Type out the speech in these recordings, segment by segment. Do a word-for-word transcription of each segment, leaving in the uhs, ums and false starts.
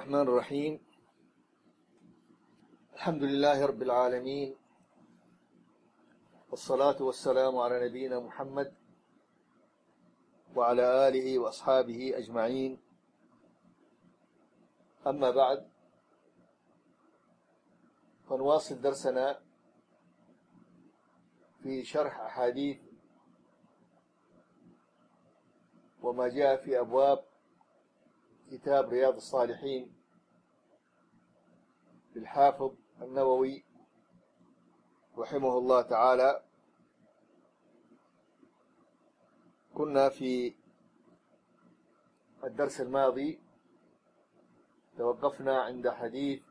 الرحمن الرحيم. الحمد لله رب العالمين، والصلاة والسلام على نبينا محمد وعلى آله وأصحابه أجمعين. أما بعد، فنواصل درسنا في شرح أحاديث وما جاء في أبواب كتاب رياض الصالحين للحافظ النووي رحمه الله تعالى. كنا في الدرس الماضي توقفنا عند حديث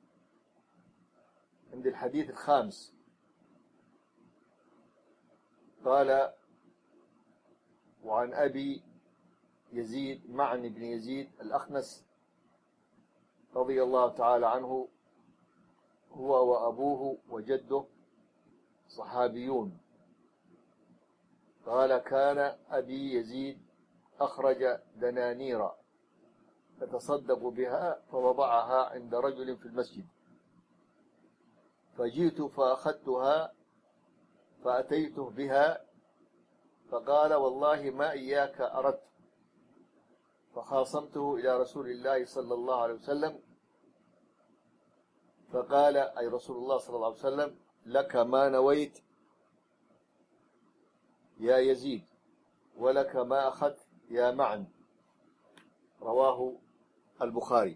عند الحديث الخامس. قال: وعن أبي يزيد معن بن يزيد الأخنس رضي الله تعالى عنه، هو وأبوه وجده صحابيون. قال: كان أبي يزيد أخرج دنانير فتصدق بها فوضعها عند رجل في المسجد، فجئت فأخذتها فأتيته بها فقال: والله ما إياك أردت. فخاصمته إلى رسول الله صلى الله عليه وسلم، فقال أي رسول الله صلى الله عليه وسلم: لك ما نويت يا يزيد، ولك ما أخذت يا معن. رواه البخاري.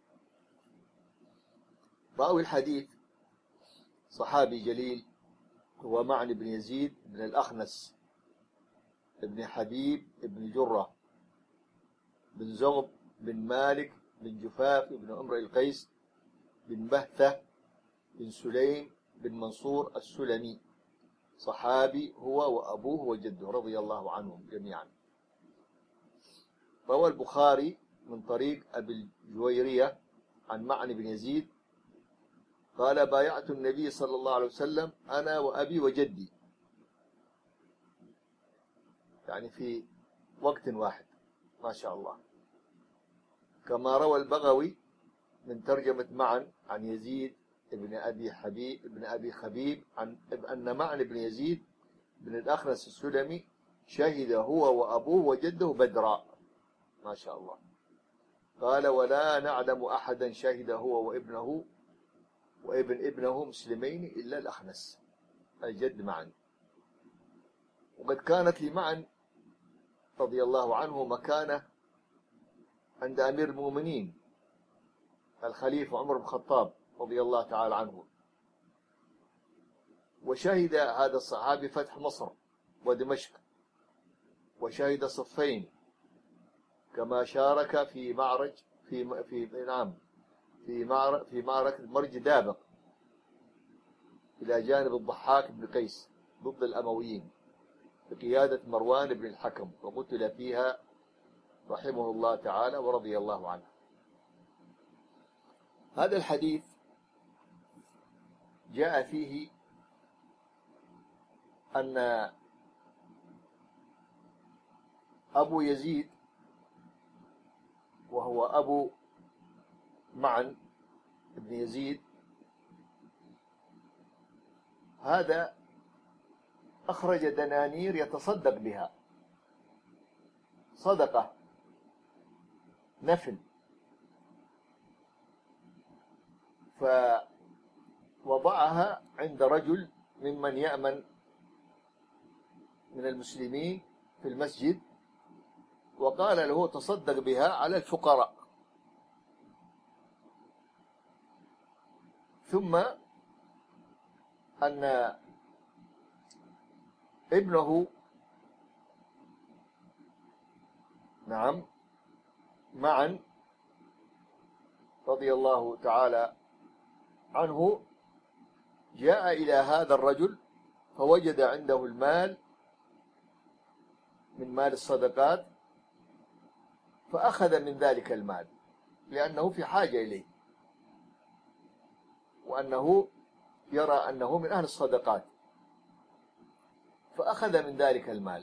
راوي الحديث صحابي جليل هو معن بن يزيد بن الأخنس ابن حبيب ابن جرة بن زغب بن مالك بن جفاف بن امرئ القيس بن بهثة بن سليم بن منصور السلمي، صحابي هو وأبوه وجده رضي الله عنهم جميعا. روى البخاري من طريق أبي الجويرية عن معن بن يزيد قال: بايعت النبي صلى الله عليه وسلم أنا وأبي وجدي، يعني في وقت واحد، ما شاء الله. كما روى البغوي من ترجمة معن عن يزيد ابن أبي حبيب ابن أبي خبيب عن أن معن بن يزيد بن الأخنس السلمي شهد هو وأبوه وجده بدرا، ما شاء الله. قال: ولا نعلم أحدا شهد هو وابنه وابن ابنه مسلمين إلا الأخنس الجد معن. وقد كانت لمعن رضي الله عنه مكانة عند أمير المؤمنين الخليفة عمر بن الخطاب رضي الله تعالى عنه، وشهد هذا الصحابي فتح مصر ودمشق، وشهد صفين، كما شارك في معرج في في نعم في معركة في معركة مرج دابق إلى جانب الضحاك بن قيس ضد الأمويين بقيادة مروان بن الحكم، وقتل فيها رحمه الله تعالى ورضي الله عنه. هذا الحديث جاء فيه أن أبو يزيد وهو أبو معن بن يزيد هذا أخرج دنانير يتصدق بها، صدقة نفل، فوضعها عند رجل ممن يأمن من المسلمين في المسجد، وقال له: تصدق بها على الفقراء. ثم أن ابنه نعم معن رضي الله تعالى عنه جاء إلى هذا الرجل فوجد عنده المال من مال الصدقات، فأخذ من ذلك المال لأنه في حاجة إليه، وأنه يرى أنه من أهل الصدقات، فأخذ من ذلك المال.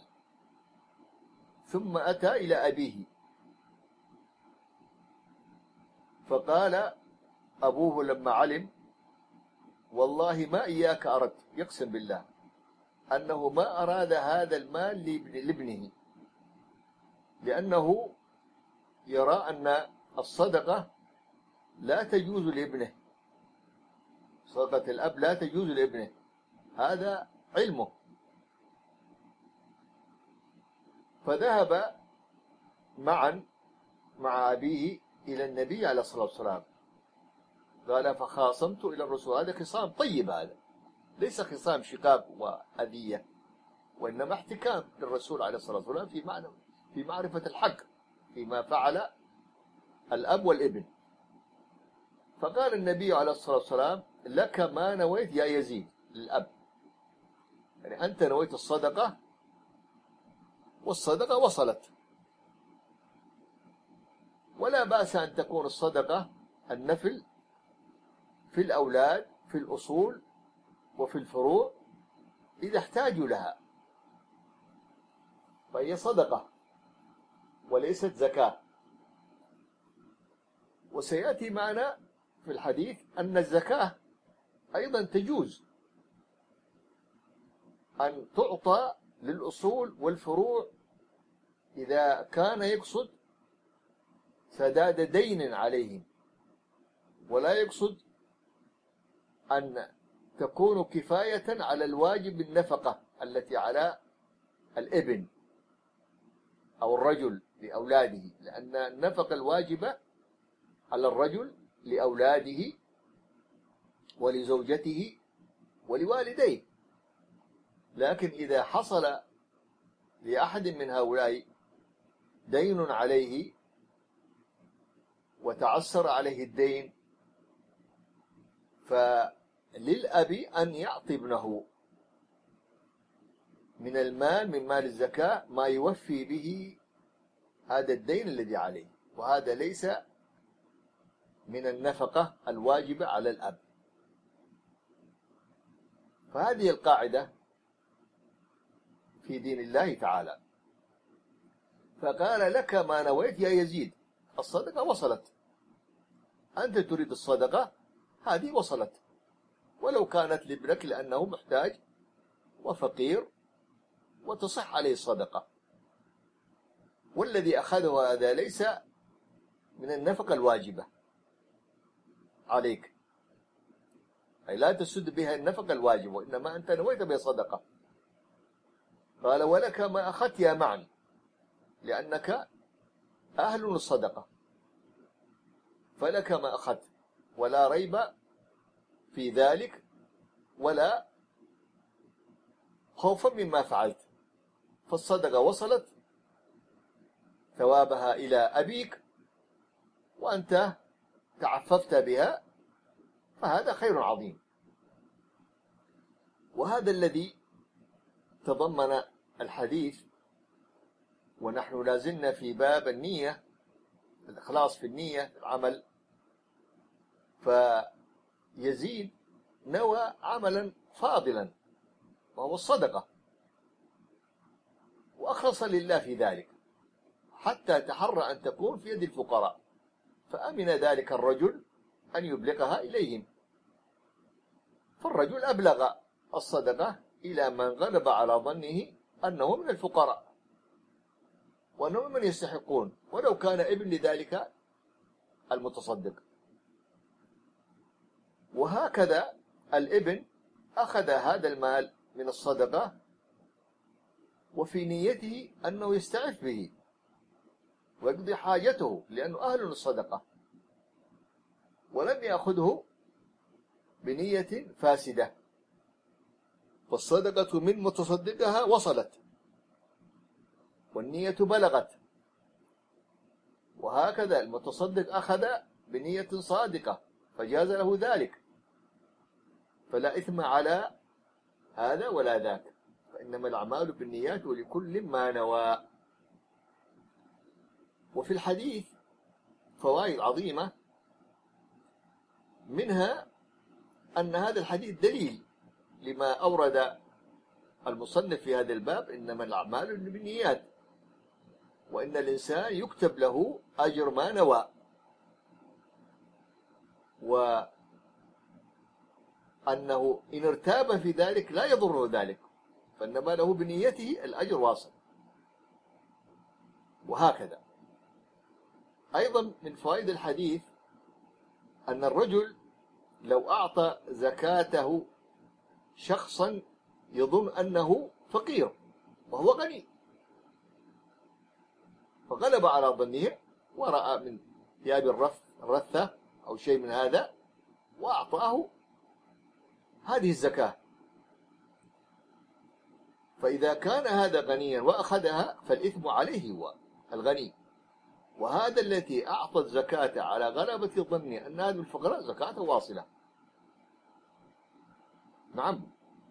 ثم أتى إلى أبيه فقال أبوه لما علم: والله ما إياك أردت، يقسم بالله أنه ما أراد هذا المال لابنه، لأنه يرى أن الصدقة لا تجوز لابنه، صدقة الأب لا تجوز لابنه، هذا علمه. فذهب معا مع أبيه إلى النبي عليه الصلاة والسلام، قال: فخاصمت إلى الرسول. هذا خصام طيب، هذا ليس خصام شقاق وأذية، وإنما احتكام للرسول عليه الصلاة والسلام في معنى في معرفة الحق فيما فعل الأب والابن. فقال النبي عليه الصلاة والسلام: لك ما نويت يا يزيد، للأب، يعني أنت نويت الصدقة والصدقة وصلت، ولا بأس أن تكون الصدقة النفل في الأولاد في الأصول وفي الفروع إذا احتاجوا لها، فهي صدقة وليست زكاة. وسيأتي معنا في الحديث أن الزكاة أيضا تجوز أن تعطى للأصول والفروع إذا كان يقصد سداد دين عليهم، ولا يقصد أن تكون كفاية على الواجب النفقة التي على الابن أو الرجل لأولاده، لأن النفقة الواجبة على الرجل لأولاده ولزوجته ولوالديه. لكن إذا حصل لأحد من هؤلاء دين عليه وتعسر عليه الدين، فللأب أن يعطي ابنه من المال من مال الزكاة ما يوفي به هذا الدين الذي عليه، وهذا ليس من النفقة الواجبة على الأب. فهذه القاعدة في دين الله تعالى. فقال: لك ما نويت يا يزيد، الصدقة وصلت، أنت تريد الصدقة، هذه وصلت، ولو كانت لابنك لأنه محتاج وفقير وتصح عليه الصدقة، والذي أخذه هذا ليس من النفقة الواجبة عليك، أي لا تسد بها النفقة الواجبة، وإنما أنت نويت بها صدقة. قال: ولك ما أخذت يا معن، لأنك أهل الصدقة، فلك ما أخذت، ولا ريب في ذلك ولا خوفا مما فعلت، فالصدقة وصلت ثوابها إلى أبيك، وأنت تعففت بها، فهذا خير عظيم. وهذا الذي تضمن الحديث، ونحن لازلنا في باب النية، الإخلاص في النية في العمل. فيزيد نوى عملا فاضلا وهو الصدقة، وأخلص لله في ذلك حتى تحرى أن تكون في يد الفقراء، فأمن ذلك الرجل أن يبلغها إليهم، فالرجل أبلغ الصدقة إلى من غلب على ظنه أنه من الفقراء وأنهم من يستحقون، ولو كان ابن لذلك المتصدق. وهكذا الابن أخذ هذا المال من الصدقة وفي نيته أنه يستعف به ويقضي حاجته لأنه أهل للصدقة، ولم يأخذه بنية فاسدة، فالصدقة من متصدقها وصلت والنية بلغت. وهكذا المتصدق أخذ بنية صادقة فجاز له ذلك، فلا إثم على هذا ولا ذاك، فإنما الأعمال بالنيات ولكل ما نوى. وفي الحديث فوائد عظيمة، منها أن هذا الحديث دليل لما أورد المصنف في هذا الباب: إنما الأعمال بالنيات، وإن الإنسان يكتب له أجر ما نوى، وأنه إن ارتاب في ذلك لا يضره ذلك، فإنما له بنيته الأجر واصل. وهكذا أيضا من فوائد الحديث أن الرجل لو أعطى زكاته شخصا يظن أنه فقير وهو غني، فغلب على ظنه ورأى من ثياب الرث الرثة أو شيء من هذا وأعطاه هذه الزكاة، فإذا كان هذا غنيا وأخذها فالإثم عليه هو الغني. وهذا الذي أعطى الزكاة على غلبة ظنه أن هذا الفقراء زكاة واصلة. نعم.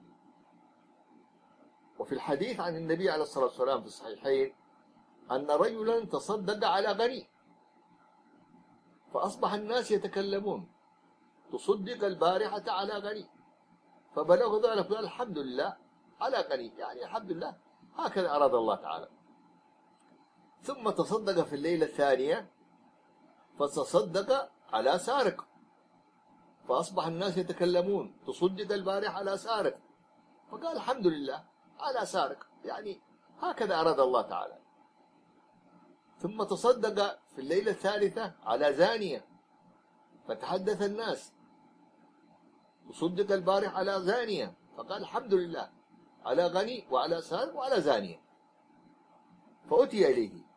وفي الحديث عن النبي عليه الصلاة والسلام في الصحيحين أن رجلا تصدق على غني فأصبح الناس يتكلمون تصدق البارحة على غني، فبلغ ذلك قال الحمد لله على غني، يعني الحمد لله هكذا أراد الله تعالى. ثم تصدق في الليلة الثانية فتصدق على سارق، فأصبح الناس يتكلمون تصدق البارحة على سارق، فقال الحمد لله على سارق، يعني هكذا أراد الله تعالى. ثم تصدق في الليلة الثالثة على زانية، فتحدث الناس تصدق البارحة على زانية، فقال الحمد لله على غني وعلى سارق وعلى زانية. فأتي إليه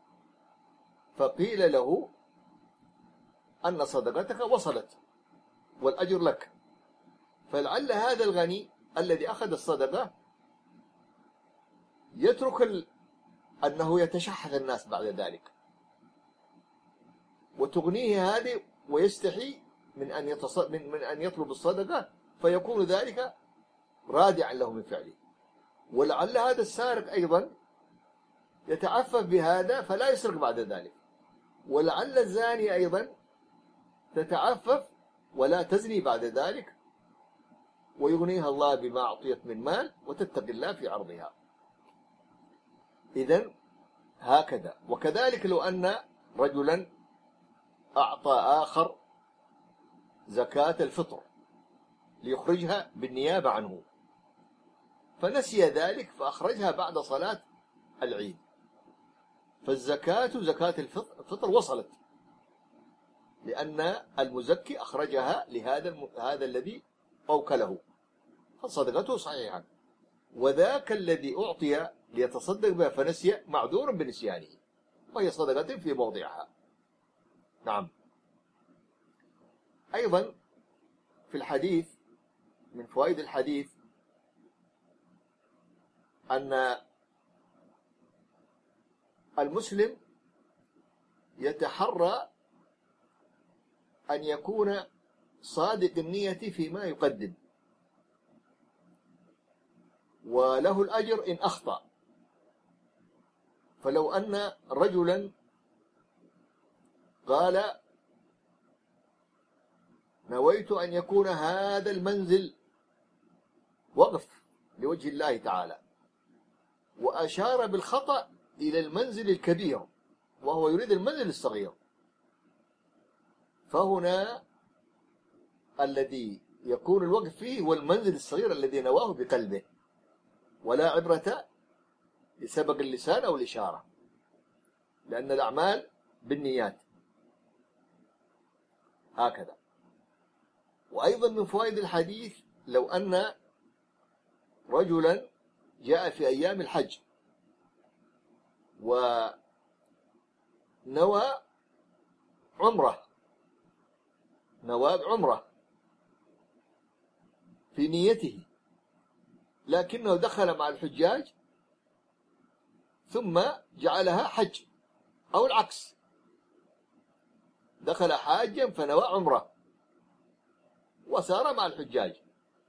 فقيل له أن صدقتك وصلت والأجر لك، فلعل هذا الغني الذي أخذ الصدقة يترك ال... أنه يتشحذ الناس بعد ذلك وتغنيه هذه ويستحي من أن يتص... من... من أن يطلب الصدقة، فيكون ذلك رادعا له من فعله. ولعل هذا السارق أيضا يتعفف بهذا فلا يسرق بعد ذلك، ولعل الزاني أيضا تتعفف ولا تزني بعد ذلك ويغنيها الله بما أعطيت من مال وتتقي الله في عرضها. إذن هكذا. وكذلك لو أن رجلا أعطى آخر زكاة الفطر ليخرجها بالنيابة عنه فنسي ذلك فأخرجها بعد صلاة العيد، فالزكاة زكاة الفطر وصلت لأن المزكي أخرجها لهذا الم... هذا الذي أوكله، فصدقته صحيحة. وذاك الذي أعطي ليتصدق بها فنسي معذور بنسيانه، وهي صدقة في موضعها. نعم. أيضا في الحديث من فوائد الحديث أن المسلم يتحرى أن يكون صادق النية فيما يقدم، وله الأجر إن أخطأ. فلو أن رجلا قال نويت أن يكون هذا المنزل وقف لوجه الله تعالى، وأشار بالخطأ إلى المنزل الكبير وهو يريد المنزل الصغير، فهنا الذي يكون الوقف فيه هو المنزل الصغير الذي نواه بقلبه، ولا عبرة لسبق اللسان أو الإشارة، لأن الأعمال بالنيات. هكذا. وأيضا من فوائد الحديث لو أن رجلا جاء في أيام الحج ونوى عمره نوى عمره في نيته، لكنه دخل مع الحجاج ثم جعلها حج، أو العكس، دخل حاجا فنوى عمره وسار مع الحجاج،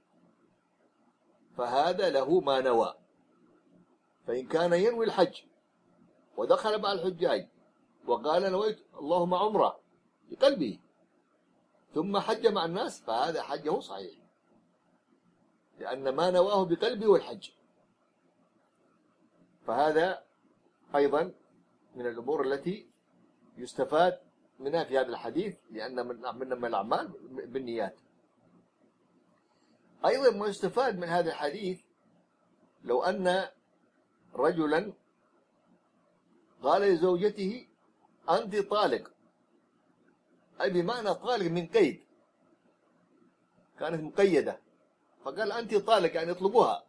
فهذا له ما نوى. فإن كان ينوي الحج ودخل مع الحجاج وقال نويت اللهم عمره بقلبه ثم حج مع الناس فهذا حجه صحيح، لأن ما نواه بقلبه والحج. فهذا أيضا من الأمور التي يستفاد منها في هذا الحديث، لأن من من الأعمال بالنيات. أيضا ما يستفاد من هذا الحديث، لو أن رجلا قال لزوجته أنت طالق، أي بمعنى طالق من قيد، كانت مقيدة، فقال أنت طالق يعني اطلبوها.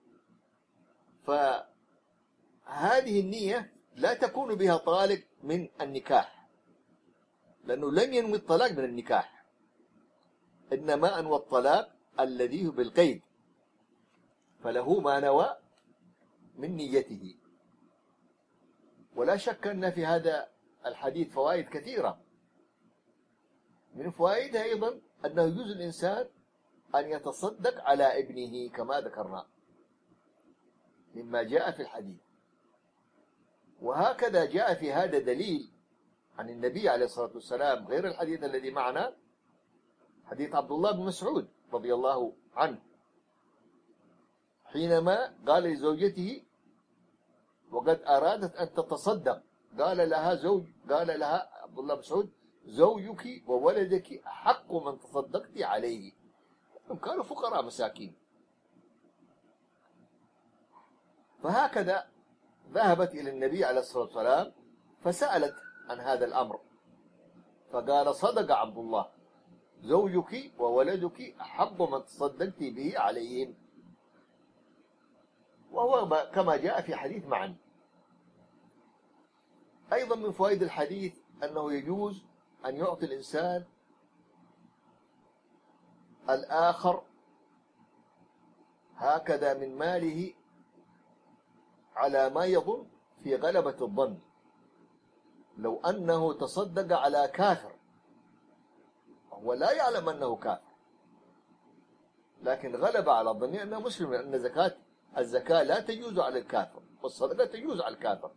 فهذه النية لا تكون بها طالق من النكاح، لأنه لم ينوي الطلاق من النكاح، إنما أنوى الطلاق الذي هو بالقيد، فله ما نوى من نيته. ولا شك أن في هذا الحديث فوائد كثيرة. من فوائدها أيضا أنه يجوز الإنسان أن يتصدق على ابنه كما ذكرنا مما جاء في الحديث. وهكذا جاء في هذا دليل عن النبي عليه الصلاة والسلام غير الحديث الذي معنا، حديث عبد الله بن مسعود رضي الله عنه، حينما قال لزوجته وقد أرادت أن تتصدق، قال لها زوج قال لها عبد الله بن مسعود زوجك وولدك حق من تصدقت عليه. هم كانوا فقراء مساكين. فهكذا ذهبت إلى النبي عليه الصلاة والسلام فسألت عن هذا الأمر، فقال صدق عبد الله، زوجك وولدك أحق من تصدقت به عليهم، وهو كما جاء في حديث معا. أيضا من فوائد الحديث أنه يجوز أن يعطي الإنسان الآخر هكذا من ماله على ما يظن في غلبة الظن. لو أنه تصدق على كافر هو لا يعلم أنه كافر، لكن غلب على ظنه أنه مسلم، لأن زكاة الزكاة لا تجوز على الكافر والصدقة تجوز على الكافر،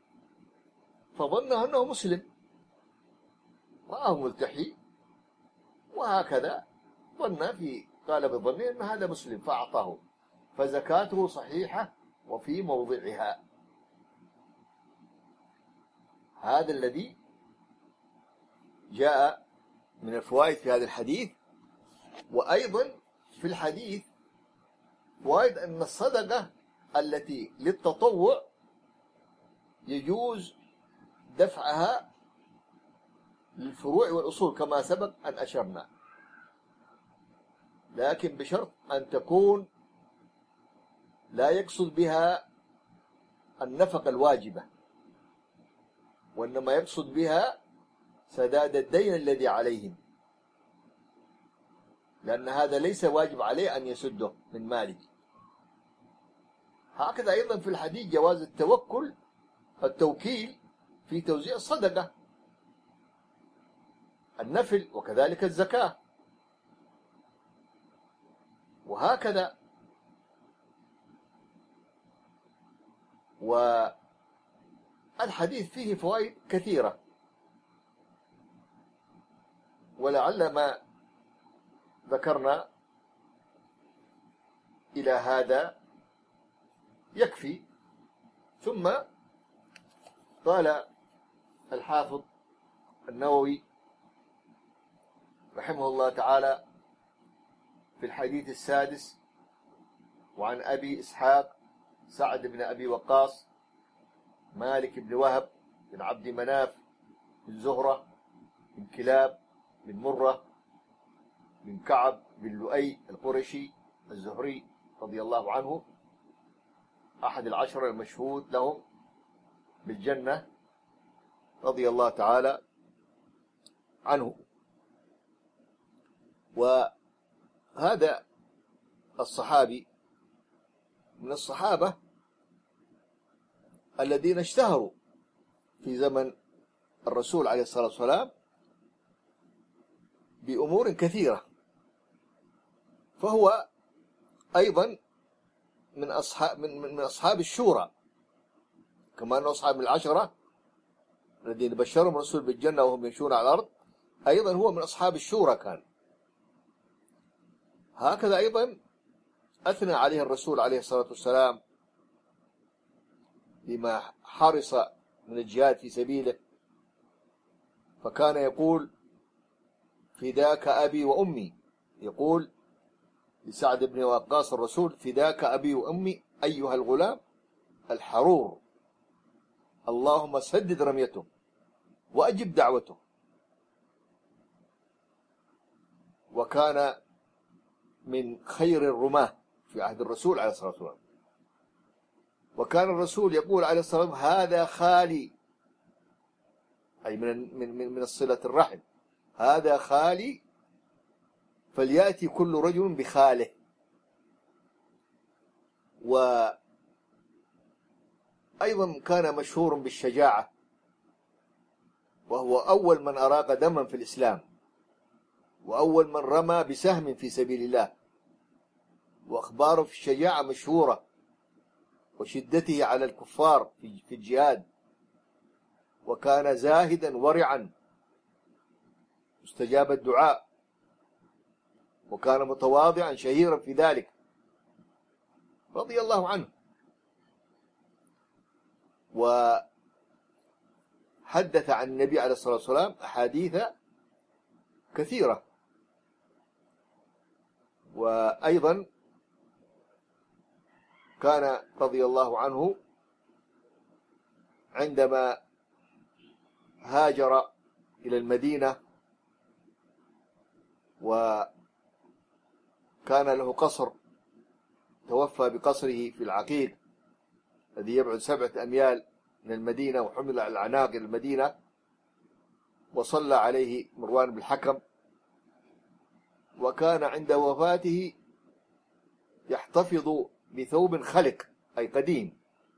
فظنه أنه مسلم، رآه ملتحي وهكذا ظن في غالب ظنه أن هذا مسلم فأعطاه، فزكاته صحيحة وفي موضعها. هذا الذي جاء من الفوائد في هذا الحديث. وأيضا في الحديث فوائد أن الصدقة التي للتطوع يجوز دفعها للفروع والأصول كما سبق أن أشرنا، لكن بشرط أن تكون لا يقصد بها النفقة الواجبة، وإنما يقصد بها سداد الدين الذي عليهم، لأن هذا ليس واجب عليه أن يسده من ماله. هكذا أيضا في الحديث جواز التوكل التوكيل في توزيع الصدقة النفل، وكذلك الزكاة، وهكذا. والحديث فيه فوائد كثيرة، ولعل ما ذكرنا إلى هذا يكفي. ثم قال الحافظ النووي رحمه الله تعالى في الحديث السادس: وعن أبي إسحاق سعد بن أبي وقاص مالك بن وهب بن عبد مناف بن زهرة بن كلاب بن مرة بن كعب بن لؤي القرشي الزهري رضي الله عنه، أحد العشرة المشهود لهم بالجنة رضي الله تعالى عنه. وهذا الصحابي من الصحابة الذين اشتهروا في زمن الرسول عليه الصلاة والسلام بأمور كثيرة، فهو أيضا من أصحاب من من أصحاب الشورى، كما أنه أصحاب العشرة الذين بشرهم الرسول بالجنة وهم يمشون على الأرض، أيضا هو من أصحاب الشورى كان. هكذا أيضا أثنى عليه الرسول عليه الصلاة والسلام بما حرص من الجهاد في سبيله، فكان يقول فداك أبي وأمي، يقول لسعد بن وقاص الرسول فداك أبي وأمي أيها الغلام الحرور، اللهم سدد رميته وأجب دعوته. وكان من خير الرماة في عهد الرسول عليه الصلاة والسلام. وكان الرسول يقول عليه الصلاة والسلام هذا خالي، أي من من من الصلة الرحم، هذا خالي فليأتي كل رجل بخاله. وأيضا كان مشهور بالشجاعة، وهو أول من أراق دما في الإسلام، وأول من رمى بسهم في سبيل الله، وأخباره في الشجاعة مشهورة، وشدته على الكفار في الجهاد. وكان زاهدا ورعا مستجاب الدعاء، وكان متواضعا شهيرا في ذلك رضي الله عنه. وحدث عن النبي عليه الصلاة والسلام أحاديث كثيرة. وأيضا كان رضي الله عنه عندما هاجر إلى المدينة وكان له قصر، توفى بقصره في العقيق الذي يبعد سبعة أميال من المدينة، وحمل على العناق إلى المدينة، وصلى عليه مروان بن الحكم. وكان عند وفاته يحتفظ بثوب خلق أي قديم،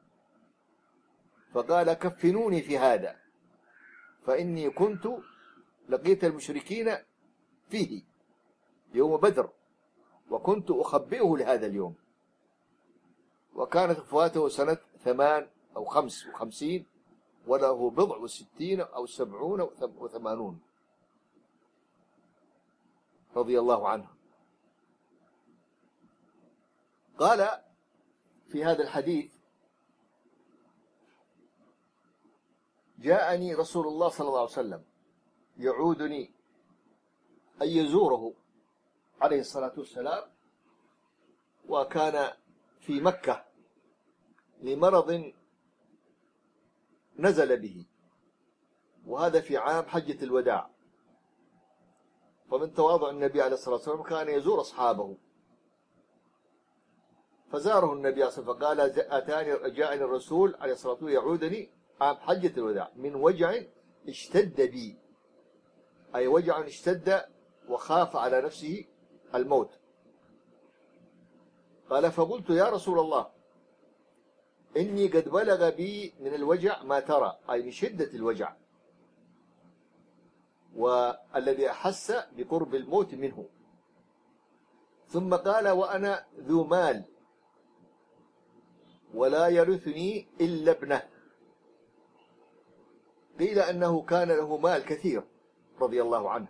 فقال كفنوني في هذا فإني كنت لقيت المشركين فيه يوم بدر وكنت أخبئه لهذا اليوم. وكانت وفاته سنة ثمان أو خمس وخمسين، وله بضع وستين أو سبعون وثمانون رضي الله عنه. قال في هذا الحديث جاءني رسول الله صلى الله عليه وسلم يعودني أن يزوره عليه الصلاة والسلام، وكان في مكة لمرض نزل به، وهذا في عام حجة الوداع. فمن تواضع النبي عليه الصلاة والسلام كان يزور أصحابه، فزاره النبي صلى الله عليه وسلم فقال أتاني جاءني الرسول عليه الصلاة والسلام يعودني عام حجة الوداع من وجع اشتد بي، أي وجع اشتد وخاف على نفسه الموت. قال فقلت يا رسول الله إني قد بلغ بي من الوجع ما ترى، أي من شدة الوجع، والذي أحس بقرب الموت منه. ثم قال وأنا ذو مال ولا يرثني إلا ابنه. قيل أنه كان له مال كثير رضي الله عنه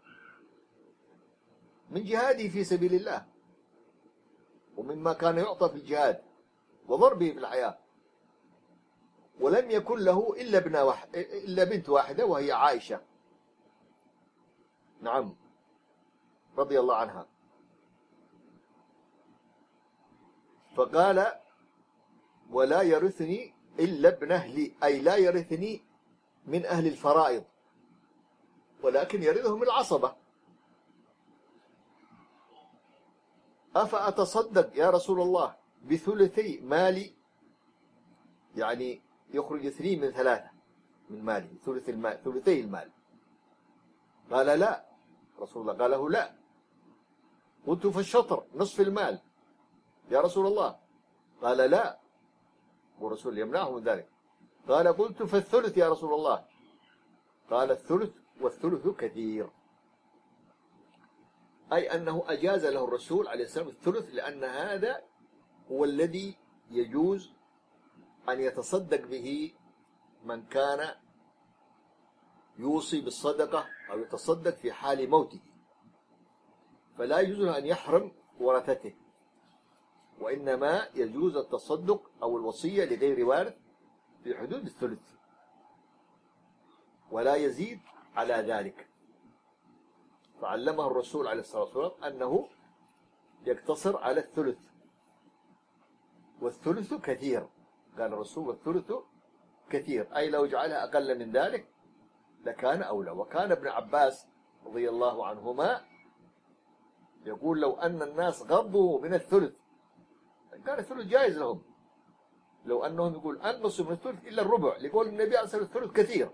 من جهاده في سبيل الله، ومما كان يعطى في الجهاد وضربه في الحياة، ولم يكن له إلا ابن واحد إلا بنت واحدة وهي عائشة، نعم رضي الله عنها. فقال ولا يرثني إلا ابن أهلي، أي لا يرثني من أهل الفرائض، ولكن يرثهم العصبة. أفأتصدق يا رسول الله بثلثي مالي، يعني يخرج اثنين من ثلاثة من ماله، ثلث المال ثلثي المال. قال لا، رسول الله قال له لا. قلت فالشطر نصف المال يا رسول الله، قال لا، والرسول يمنعه من ذلك. قال قلت فالثلث يا رسول الله، قال الثلث والثلث كثير، أي أنه أجاز له الرسول عليه السلام الثلث، لأن هذا هو الذي يجوز أن يتصدق به من كان يوصي بالصدقة أو يتصدق في حال موته، فلا يجوز له أن يحرم ورثته، وإنما يجوز التصدق أو الوصية لغير وارث في حدود الثلث، ولا يزيد على ذلك، فعلمه الرسول عليه الصلاة والسلام أنه يقتصر على الثلث، والثلث كثير. قال الرسول والثلث كثير، أي لو جعلها أقل من ذلك لكان أولى. وكان ابن عباس رضي الله عنهما يقول لو أن الناس غضوا من الثلث كان الثلث جائز لهم، لو أنهم يقول أنقصوا من الثلث إلا الربع، لقول النبي عليه الصلاة والسلام الثلث كثير.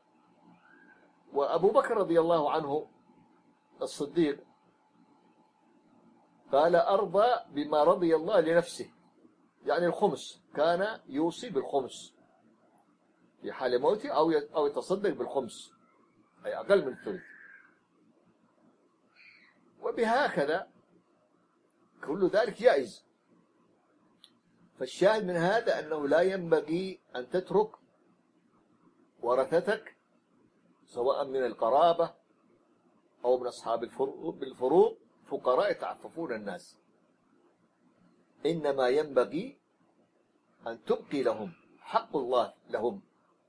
وأبو بكر رضي الله عنه الصديق قال أرضى بما رضي الله لنفسه، يعني الخمس، كان يوصي بالخمس في حال موته، أو أو يتصدق بالخمس أي أقل من الثلث. وبهكذا كل ذلك جائز. فالشاهد من هذا أنه لا ينبغي أن تترك ورثتك سواء من القرابة أو من أصحاب الفروض فقراء يتعففون الناس، إنما ينبغي أن تبقي لهم حق الله لهم.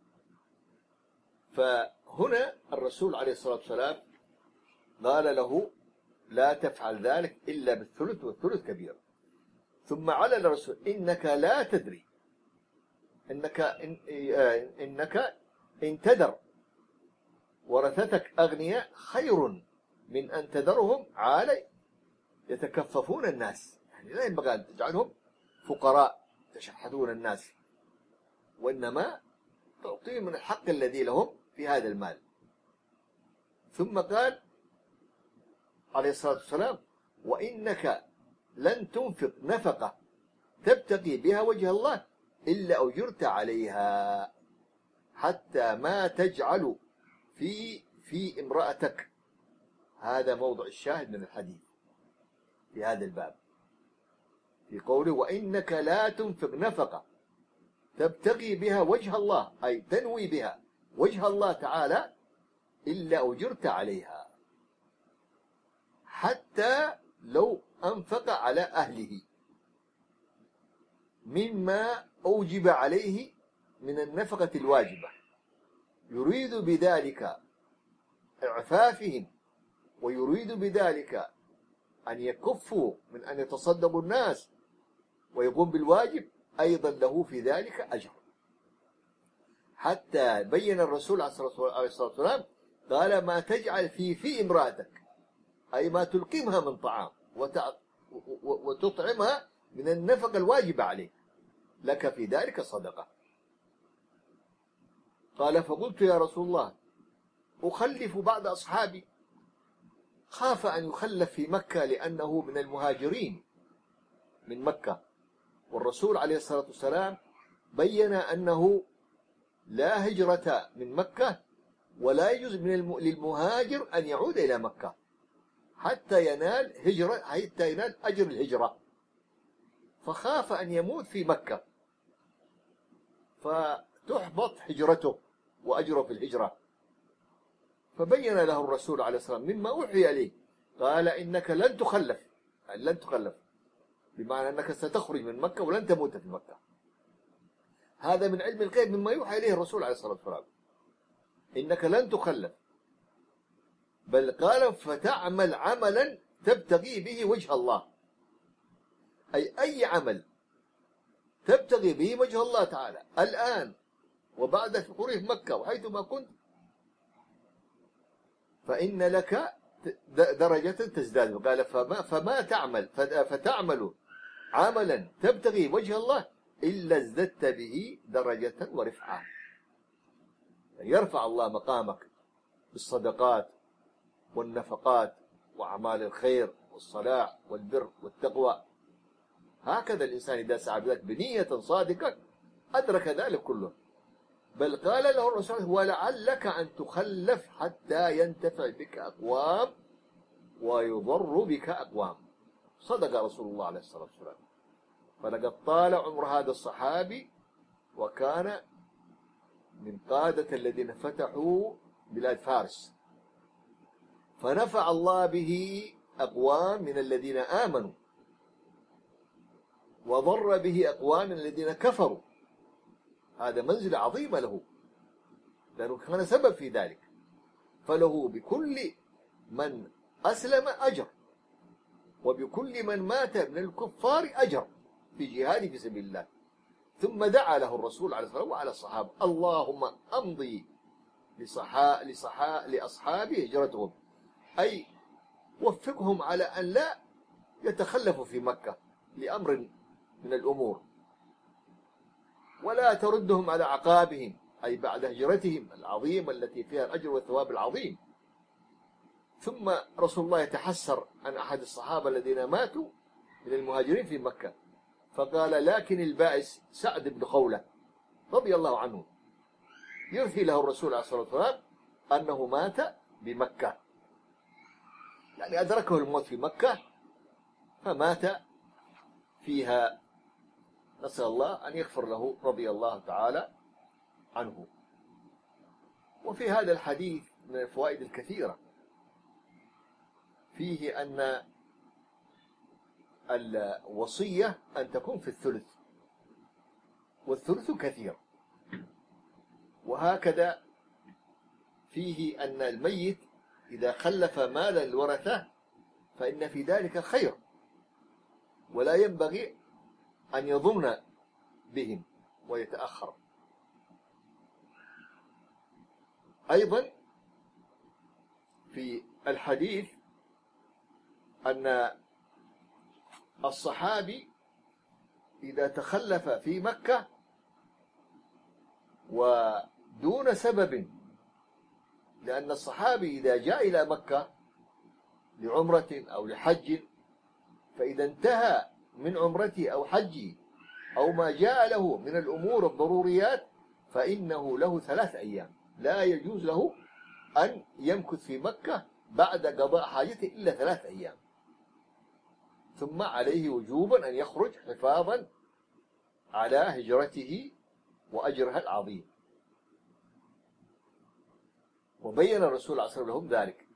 فهنا الرسول عليه الصلاة والسلام قال له لا تفعل ذلك إلا بالثلث، والثلث كبير. ثم علل الرسول إنك لا تدري إنك إن إنك إن تدر ورثتك أغنياء خير من أن تذرهم عالي يتكففون الناس. يعني لا ينبغي أن تجعلهم فقراء تشحذون الناس، وإنما تعطيهم من الحق الذي لهم في هذا المال. ثم قال عليه الصلاة والسلام وإنك لن تنفق نفقة تبتغي بها وجه الله إلا أجرت عليها حتى ما تجعل في في امرأتك. هذا موضع الشاهد من الحديث في هذا الباب، في قوله وإنك لا تنفق نفقة تبتغي بها وجه الله، أي تنوي بها وجه الله تعالى، إلا أجرت عليها حتى لو أنفق على أهله مما أوجب عليه من النفقة الواجبة، يريد بذلك إعفافهم، ويريد بذلك أن يكفوا من أن يتصدقوا الناس ويقوم بالواجب، أيضا له في ذلك أجر. حتى بين الرسول عليه الصلاة والسلام قال ما تجعل في في امرأتك، أي ما تلقمها من طعام وتطعمها من النفقة الواجبة عليك، لك في ذلك صدقة. قال فقلت يا رسول الله أخلف بعض أصحابي، خاف أن يخلف في مكة لأنه من المهاجرين من مكة، والرسول عليه الصلاة والسلام بين أنه لا هجرة من مكة ولا يجوز من للمهاجر أن يعود إلى مكة حتى ينال هجرة حتى ينال أجر الهجرة، فخاف أن يموت في مكة فتحبط هجرته وأجره في الهجرة. فبين له الرسول عليه الصلاة والسلام مما أوحي إليه، قال إنك لن تخلف، لن تخلف بمعنى أنك ستخرج من مكة ولن تموت في مكة. هذا من علم الغيب مما يوحى إليه الرسول عليه الصلاة والسلام، إنك لن تخلف، بل قال فتعمل عملا تبتغي به وجه الله، أي أي عمل تبتغي به وجه الله تعالى الآن وبعد خروج مكة وحيثما كنت، فإن لك درجة تزداد. قال فما, فما تعمل فتعمل عملا تبتغي وجه الله إلا ازددت به درجة ورفعة. يرفع الله مقامك بالصدقات والنفقات وأعمال الخير والصلاح والبر والتقوى. هكذا الإنسان إذا سعى بذلك بنية صادقة أدرك ذلك كله. بل قال له الرسول ولعلك أن تخلف حتى ينتفع بك أقوام ويضر بك أقوام. صدق رسول الله عليه الصلاة والسلام. فلقد طال عمر هذا الصحابي وكان من قادة الذين فتحوا بلاد فارس، فنفع الله به أقوام من الذين آمنوا وضر به أقوام من الذين كفروا. هذا منزلة عظيمة له لأنه كان سبب في ذلك. فله بكل من أسلم أجر، وبكل من مات من الكفار أجر في جهاد في سبيل الله. ثم دعا له الرسول عليه الصلاة والسلام وعلى الصحابة: اللهم أمضي لصحا لصحا لأصحابه هجرتهم، أي وفقهم على أن لا يتخلفوا في مكة لأمر من الأمور، ولا تردهم على عقابهم، أي بعد هجرتهم العظيمة التي فيها الأجر والثواب العظيم. ثم رسول الله يتحسر عن أحد الصحابة الذين ماتوا من المهاجرين في مكة، فقال: لكن البائس سعد بن خولة رضي الله عنه يرثي له الرسول عليه الصلاة والسلام أنه مات بمكة، يعني أدركه الموت في مكة فمات فيها، نسأل الله أن يغفر له رضي الله تعالى عنه. وفي هذا الحديث من الفوائد الكثيرة، فيه أن الوصية أن تكون في الثلث، والثلث كثير. وهكذا فيه أن الميت إذا خلف مالا الورثة فإن في ذلك خير، ولا ينبغي أن يضمن بهم ويتأخر. أيضا في الحديث أن الصحابي إذا تخلف في مكة ودون سبب، لأن الصحابي إذا جاء إلى مكة لعمرة أو لحج، فإذا انتهى من عمرته أو حجه أو ما جاء له من الأمور الضروريات فإنه له ثلاث أيام، لا يجوز له أن يمكث في مكة بعد قضاء حاجته إلا ثلاث أيام، ثم عليه وجوبا أن يخرج حفاظا على هجرته وأجرها العظيم. وبين الرسول عليه الصلاة والسلام لهم ذلك.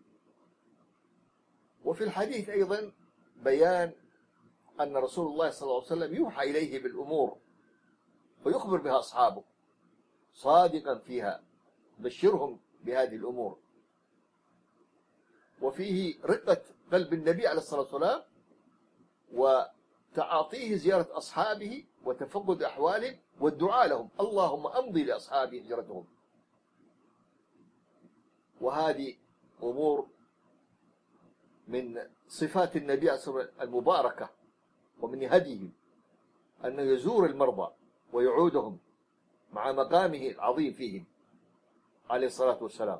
وفي الحديث أيضا بيان أن رسول الله صلى الله عليه وسلم يوحى إليه بالأمور ويخبر بها أصحابه صادقا فيها، بشرهم بهذه الأمور. وفيه رقة قلب النبي عليه الصلاة والسلام وتعاطيه زيارة أصحابه وتفقد أحوالهم والدعاء لهم: اللهم أمضي لأصحابي هجرتهم. وهذه أمور من صفات النبي عليه الصلاة والسلام المباركة ومن هديه، أنه يزور المرضى ويعودهم مع مقامه العظيم فيهم عليه الصلاة والسلام.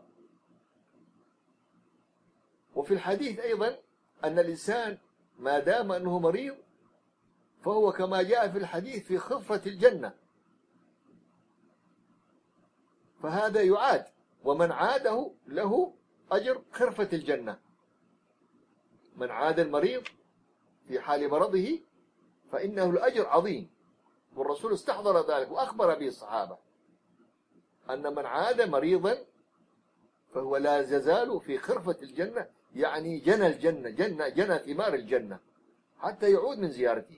وفي الحديث أيضا أن الإنسان ما دام أنه مريض فهو كما جاء في الحديث في خفة الجنة، فهذا يعاد، ومن عاده له أجر خرفة الجنة. من عاد المريض في حال مرضه فإنه الأجر عظيم، والرسول استحضر ذلك وأخبر به الصحابة أن من عاد مريضا فهو لا يزال في خرفة الجنة، يعني جنى الجنة، جنة جنى ثمار الجنة حتى يعود من زيارته.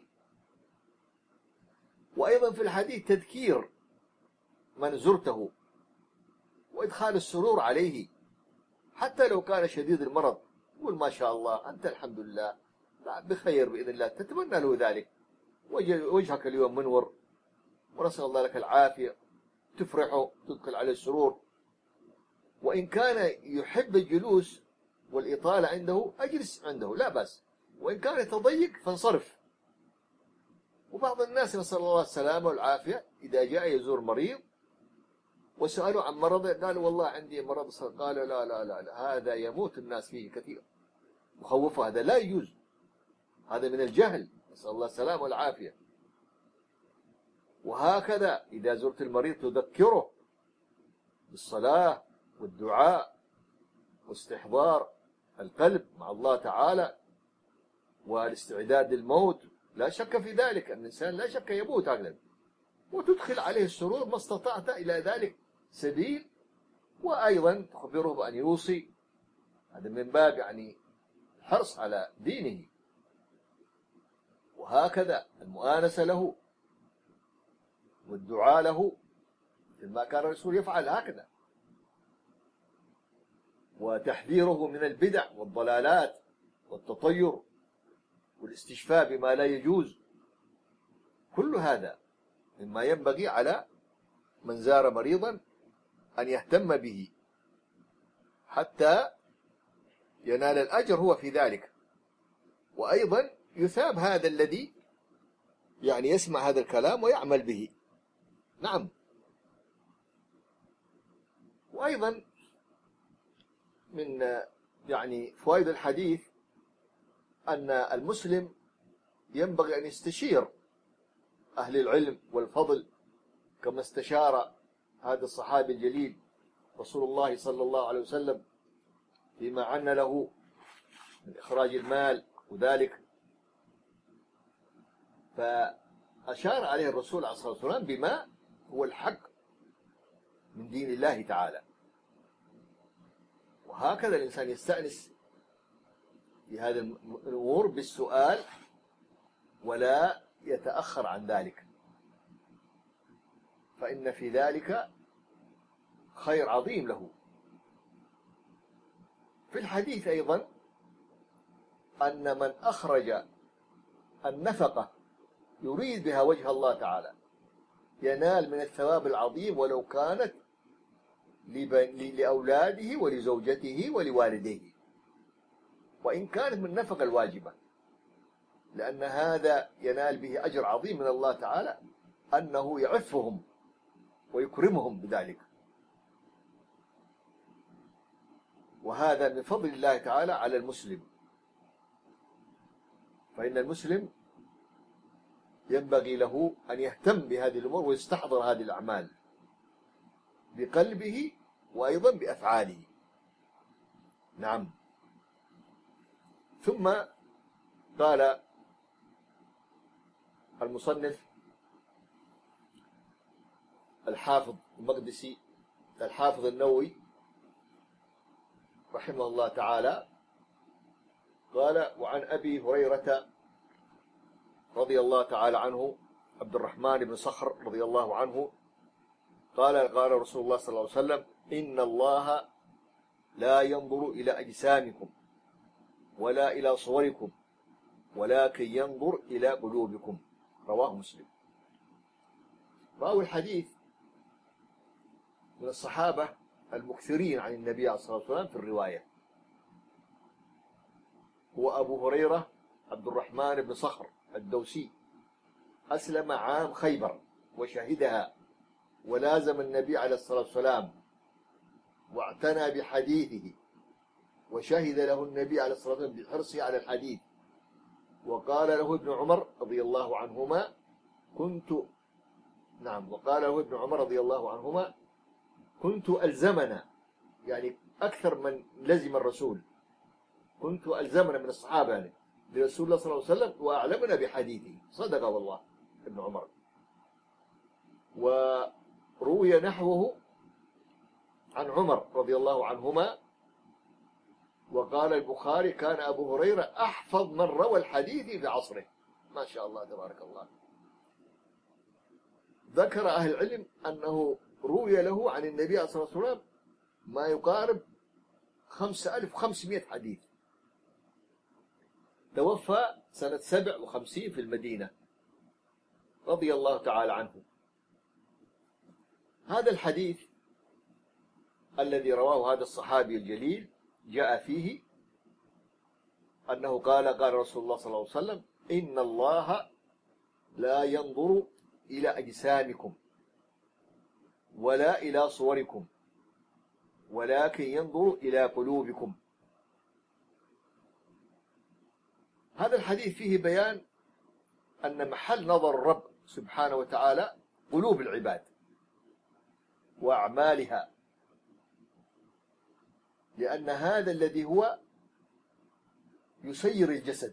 وأيضا في الحديث تذكير من زرته وإدخال السرور عليه حتى لو كان شديد المرض، يقول: ما شاء الله أنت الحمد لله بخير بإذن الله، تتمنى له ذلك، وجهك اليوم منور ونسأل الله لك العافية، تفرحه، تدخل عليه السرور. وإن كان يحب الجلوس والإطالة عنده أجلس عنده لا بأس، وإن كان يتضيق فانصرف. وبعض الناس نسأل الله السلامة والعافية إذا جاء يزور مريض وسألوا عن مرضه قالوا: والله عندي مرض، قالوا: لا لا لا, لا هذا يموت الناس فيه كثير، مخوفه، هذا لا يجوز، هذا من الجهل، نسأل الله السلامة والعافية. وهكذا إذا زرت المريض تذكره بالصلاة والدعاء واستحضار القلب مع الله تعالى والاستعداد للموت. لا شك في ذلك، أن الإنسان لا شك يموت أغلب، وتدخل عليه السرور ما استطعت إلى ذلك سبيل. وأيضا تخبره بأن يوصي، هذا من باب يعني الحرص على دينه. وهكذا المؤانسة له والدعاء له، مثل ما كان الرسول يفعل هكذا. وتحذيره من البدع والضلالات والتطير والاستشفاء بما لا يجوز. كل هذا مما ينبغي على من زار مريضا أن يهتم به حتى ينال الأجر هو في ذلك، وأيضا يثاب هذا الذي يعني يسمع هذا الكلام ويعمل به. نعم. وأيضا من يعني فوائد الحديث أن المسلم ينبغي أن يستشير أهل العلم والفضل كما استشار هذا الصحابي الجليل رسول الله صلى الله عليه وسلم فيما عن له من إخراج المال وذلك، فأشار عليه الرسول عليه الصلاة والسلام بما هو الحق من دين الله تعالى. وهكذا الإنسان يستأنس في هذه الأمور بالسؤال ولا يتأخر عن ذلك، فإن في ذلك خير عظيم له. في الحديث أيضا أن من أخرج النفقة يريد بها وجه الله تعالى ينال من الثواب العظيم ولو كانت لأولاده ولزوجته ولوالديه، وإن كانت من النفقة الواجبة، لأن هذا ينال به أجر عظيم من الله تعالى أنه يعفهم ويكرمهم بذلك. وهذا من فضل الله تعالى على المسلم، فإن المسلم ينبغي له أن يهتم بهذه الأمور ويستحضر هذه الأعمال بقلبه وأيضا بأفعاله. نعم. ثم قال المصنف الحافظ المقدسي الحافظ النووي رحمه الله تعالى قال: وعن أبي هريرة رضي الله تعالى عنه عبد الرحمن بن صخر رضي الله عنه قال: قال رسول الله صلى الله عليه وسلم: إن الله لا ينظر إلى أجسامكم ولا إلى صوركم ولكن ينظر إلى قلوبكم. رواه مسلم. راوي الحديث من الصحابة المكثرين عن النبي عليه الصلاة والسلام في الرواية، هو أبو هريرة عبد الرحمن بن صخر الدوسي، أسلم عام خيبر وشهدها ولازم النبي عليه الصلاة والسلام واعتنى بحديثه، وشهد له النبي عليه الصلاة والسلام بحرصه على الحديث. وقال له ابن عمر رضي الله عنهما كنت نعم وقال له ابن عمر رضي الله عنهما كنت ألزمنا، يعني أكثر من لزم الرسول، كنت ألزمنا من الصحابة يعني لرسول الله صلى الله عليه وسلم وأعلمنا بحديثه. صدق والله ابن عمر. وروي نحوه عن عمر رضي الله عنهما. وقال البخاري: كان أبو هريرة أحفظ من روى الحديث في عصره. ما شاء الله تبارك الله. ذكر أهل العلم أنه روي له عن النبي عليه الصلاة والسلام ما يقارب خمسة ألف وخمسمائة حديث. توفى سنة سبع وخمسين في المدينة رضي الله تعالى عنه. هذا الحديث الذي رواه هذا الصحابي الجليل جاء فيه أنه قال: قال رسول الله صلى الله عليه وسلم: إن الله لا ينظر إلى أجسامكم ولا إلى صوركم ولكن ينظر إلى قلوبكم. هذا الحديث فيه بيان أن محل نظر الرب سبحانه وتعالى قلوب العباد وأعمالها، لأن هذا الذي هو يسير الجسد.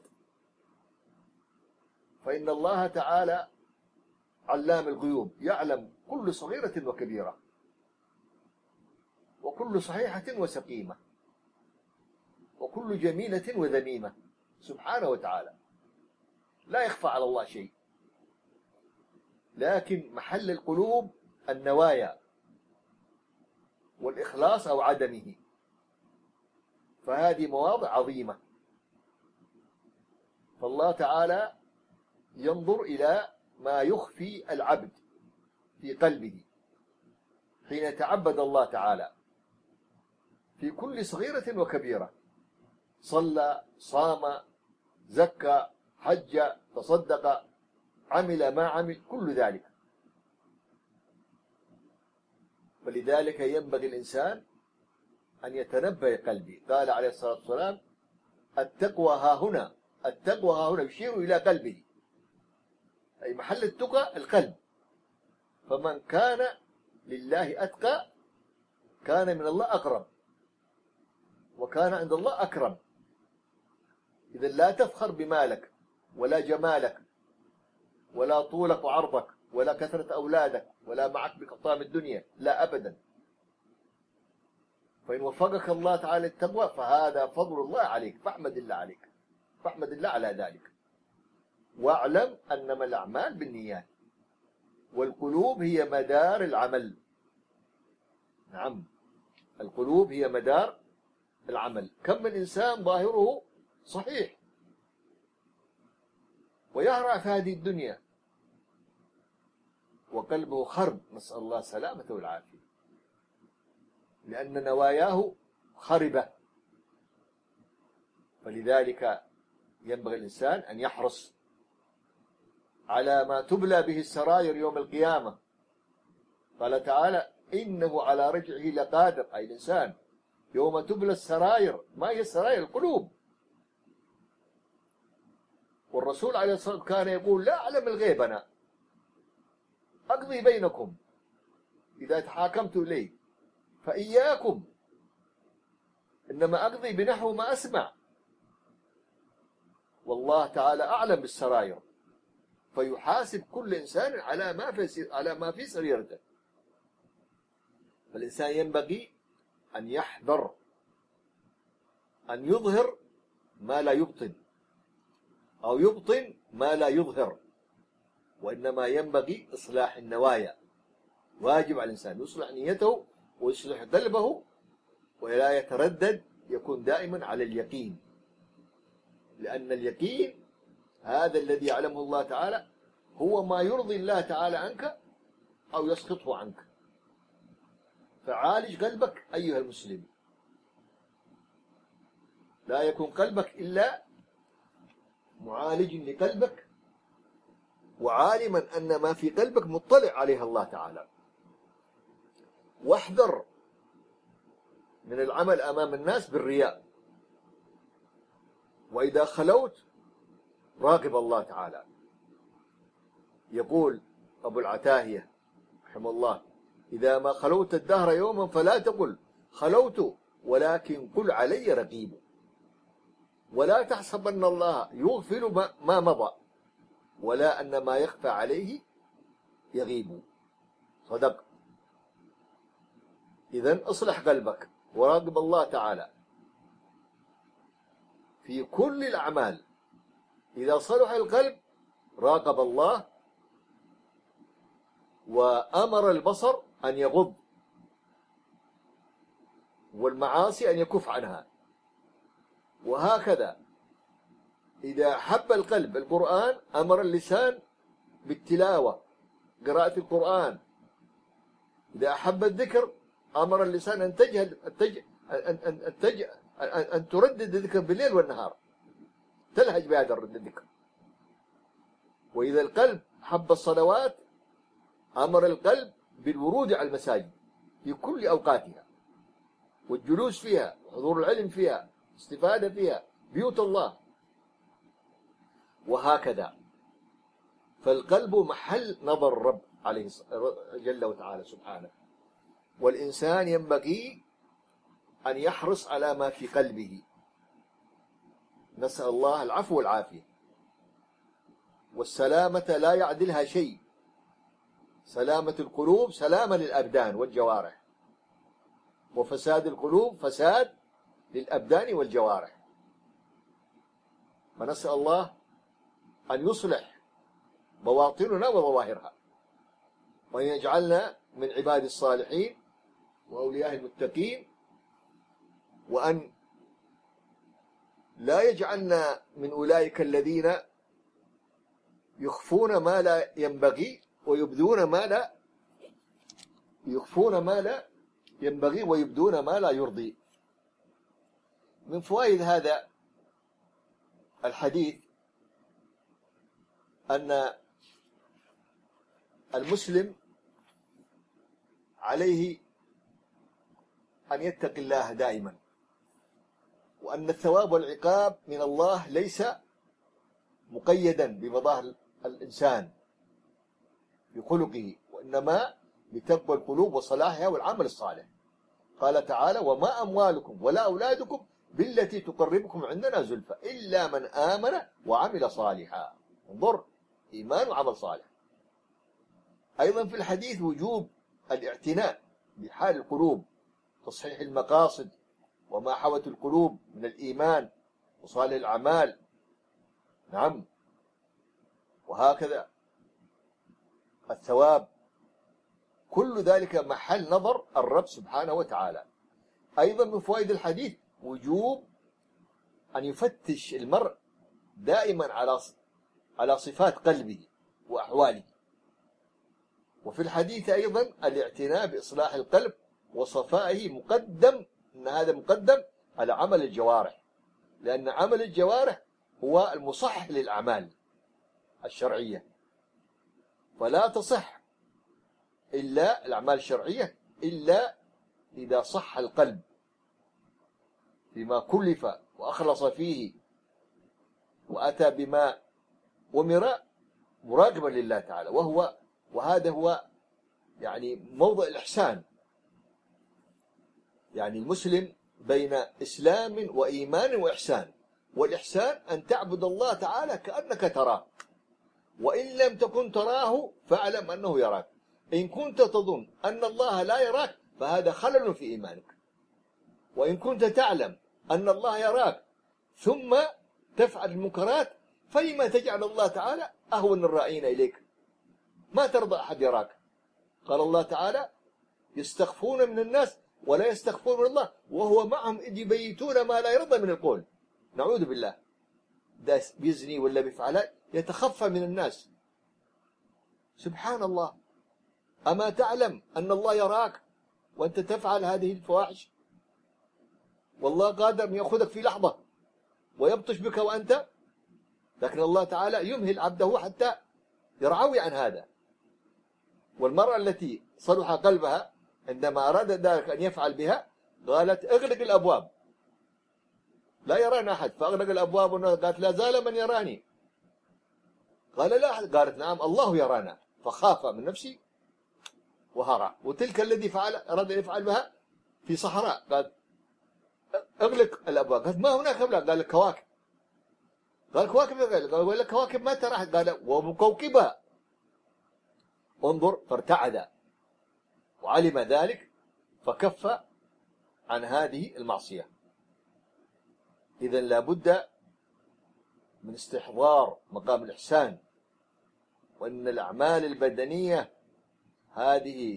فإن الله تعالى علام الغيوب، يعلم كل صغيرة وكبيرة وكل صحيحة وسقيمة وكل جميلة وذميمة سبحانه وتعالى، لا يخفى على الله شيء. لكن محل القلوب النوايا والإخلاص أو عدمه. فهذه مواضع عظيمة. فالله تعالى ينظر إلى ما يخفي العبد في قلبه حين يتعبد الله تعالى في كل صغيرة وكبيرة، صلى، صام، زكى، حج، تصدق، عمل ما عمل، كل ذلك. ولذلك ينبغي الإنسان أن يتنبه قلبه. قال عليه الصلاة والسلام: التقوى ها هنا، التقوى ها هنا، يشير إلى قلبه، أي محل التقى القلب. فمن كان لله أتقى كان من الله أقرب، وكان عند الله أكرم. إذا لا تفخر بمالك ولا جمالك ولا طولك وعرضك ولا كثرة أولادك ولا معك بقطام الدنيا، لا أبدا. فإن وفقك الله تعالى التقوى فهذا فضل الله عليك، فاحمد الله عليك، فاحمد الله على ذلك. واعلم أنما الأعمال بالنيات، والقلوب هي مدار العمل. نعم، القلوب هي مدار العمل. كم من إنسان ظاهره صحيح ويهرع في هذه الدنيا وقلبه خرب، نسأل الله السلامة والعافية، لأن نواياه خربة. فلذلك ينبغي الإنسان أن يحرص على ما تبلى به السرائر يوم القيامة. قال تعالى: إنه على رجعه لقادر، أي الإنسان يوم تبلى السرائر. ما هي السرائر؟ القلوب. والرسول عليه الصلاة والسلام كان يقول: لا أعلم الغيب أنا، أقضي بينكم إذا تحاكمت إليه، فإياكم، إنما أقضي بنحو ما أسمع، والله تعالى أعلم بالسرائر، فيحاسب كل إنسان على ما في على ما في سريرته. فالإنسان ينبغي أن يحذر أن يظهر ما لا يبطن، أو يبطن ما لا يظهر، وإنما ينبغي إصلاح النوايا. واجب على الإنسان يصلح نيته ويصلح قلبه ولا يتردد، يكون دائما على اليقين، لأن اليقين هذا الذي يعلمه الله تعالى هو ما يرضي الله تعالى عنك أو يسقطه عنك. فعالج قلبك أيها المسلم، لا يكون قلبك إلا معالج لقلبك وعالما أن ما في قلبك مطلع عليه الله تعالى. واحذر من العمل أمام الناس بالرياء، وإذا خلوت راقب الله تعالى. يقول أبو العتاهية رحمه الله: إذا ما خلوت الدهر يوما فلا تقل خلوت، ولكن قل علي رقيب، ولا تحسبن الله يغفل ما مضى، ولا أن ما يخفى عليه يغيب. صدق. إذن اصلح قلبك وراقب الله تعالى في كل الأعمال. إذا صلح القلب راقب الله، وأمر البصر أن يغض، والمعاصي أن يكف عنها. وهكذا إذا حب القلب القرآن أمر اللسان بالتلاوة، قراءة القرآن. إذا أحب الذكر أمر اللسان أن تجهد أن أن أن, تج... أن, أن تردد الذكر بالليل والنهار، تلهج بهذا الذكر. وإذا القلب حب الصلوات أمر القلب بالورود على المساجد في كل أوقاتها، والجلوس فيها، وحضور العلم فيها، استفادة فيها، بيوت الله. وهكذا. فالقلب محل نظر الرب عليه جل وتعالى سبحانه، والإنسان ينبغي أن يحرص على ما في قلبه. نسأل الله العفو والعافية، والسلامة لا يعدلها شيء. سلامة القلوب سلامة للأبدان والجوارح، وفساد القلوب فساد للأبدان والجوارح. فنسأل الله أن يصلح بواطننا وظواهرها، وأن يجعلنا من عباد الصالحين وأولياء المتقين، وأن لا يجعلنا من أولئك الذين يخفون ما لا ينبغي ويبدون ما لا يخفون ما لا ينبغي ويبدون ما لا يرضي. من فوائد هذا الحديث أن المسلم عليه أن يتقي الله دائما، وأن الثواب والعقاب من الله ليس مقيدا بمظاهر الإنسان بخلقه، وإنما بتقوى القلوب وصلاحها والعمل الصالح. قال تعالى: وما أموالكم ولا أولادكم بالتي تقربكم عندنا زلفى إلا من آمن وعمل صالحا. انظر، إيمان وعمل صالح. أيضا في الحديث وجوب الاعتناء بحال القلوب، تصحيح المقاصد وما حوت القلوب من الإيمان وصالح الأعمال. نعم، وهكذا الثواب، كل ذلك محل نظر الرب سبحانه وتعالى. أيضا من فوائد الحديث وجوب أن يفتش المرء دائما على على صفات قلبه وأحواله. وفي الحديث أيضا الاعتناء بإصلاح القلب وصفائه مقدم، أن هذا مقدم على عمل الجوارح، لأن عمل الجوارح هو المصحح للأعمال الشرعية، فلا تصح إلا الأعمال الشرعية إلا إذا صح القلب بما كلف وأخلص فيه وأتى بما أمر مراقبا لله تعالى، وهو وهذا هو يعني موضع الإحسان. يعني المسلم بين إسلام وإيمان وإحسان، والإحسان أن تعبد الله تعالى كأنك تراه، وإن لم تكن تراه فاعلم أنه يراك. إن كنت تظن أن الله لا يراك فهذا خلل في إيمانك، وإن كنت تعلم أن الله يراك ثم تفعل المنكرات فلما تجعل الله تعالى أهون الرائين إليك؟ ما ترضى أحد يراك. قال الله تعالى: يستخفون من الناس ولا يستخفون من الله وهو معهم إذ يبيتون ما لا يرضى من القول. نعوذ بالله، ده بيزني ولا بيفعل يتخفى من الناس. سبحان الله، أما تعلم أن الله يراك وأنت تفعل هذه الفواحش؟ والله قادر أن يأخذك في لحظة ويبطش بك وأنت، لكن الله تعالى يمهل عبده حتى يرعوي عن هذا. والمرأة التي صلح قلبها عندما أراد ذلك أن يفعل بها قالت: اغلق الأبواب لا يرانا أحد، فأغلق الأبواب. قالت: لا زال من يراني. قال: لا أحد. قالت: نعم الله يرانا. فخاف من نفسي وهرع. وتلك الذي فعل أراد أن يفعل بها في صحراء، قال: اغلق الأبواب. قالت: ما هناك أبواب. قال: الكواكب. قال: كواكب. قال: ولا الكواكب ما ترى. قال: ومكوكبها. انظر، فارتعد وعلم ذلك فكف عن هذه المعصية. إذا لا بد من استحضار مقام الإحسان، وأن الأعمال البدنية هذه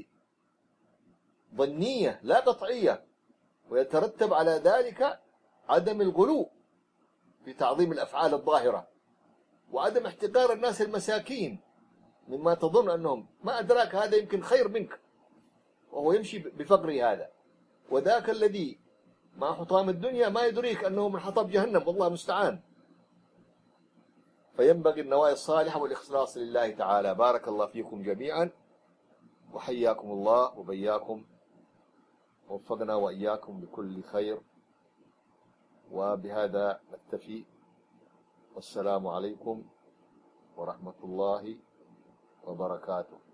ظنية لا قطعية، ويترتب على ذلك عدم الغلو في تعظيم الأفعال الظاهرة، وعدم احتقار الناس المساكين مما تظن أنهم ما أدراك هذا يمكن خير منك وهو يمشي بفقره هذا، وذاك الذي مع حطام الدنيا ما يدريك أنه من حطب جهنم، والله المستعان. فينبغي النوايا الصالحة والإخلاص لله تعالى. بارك الله فيكم جميعا، وحياكم الله وبياكم، ووفقنا وإياكم بكل خير. وبهذا نكتفي، والسلام عليكم ورحمة الله وبركاته.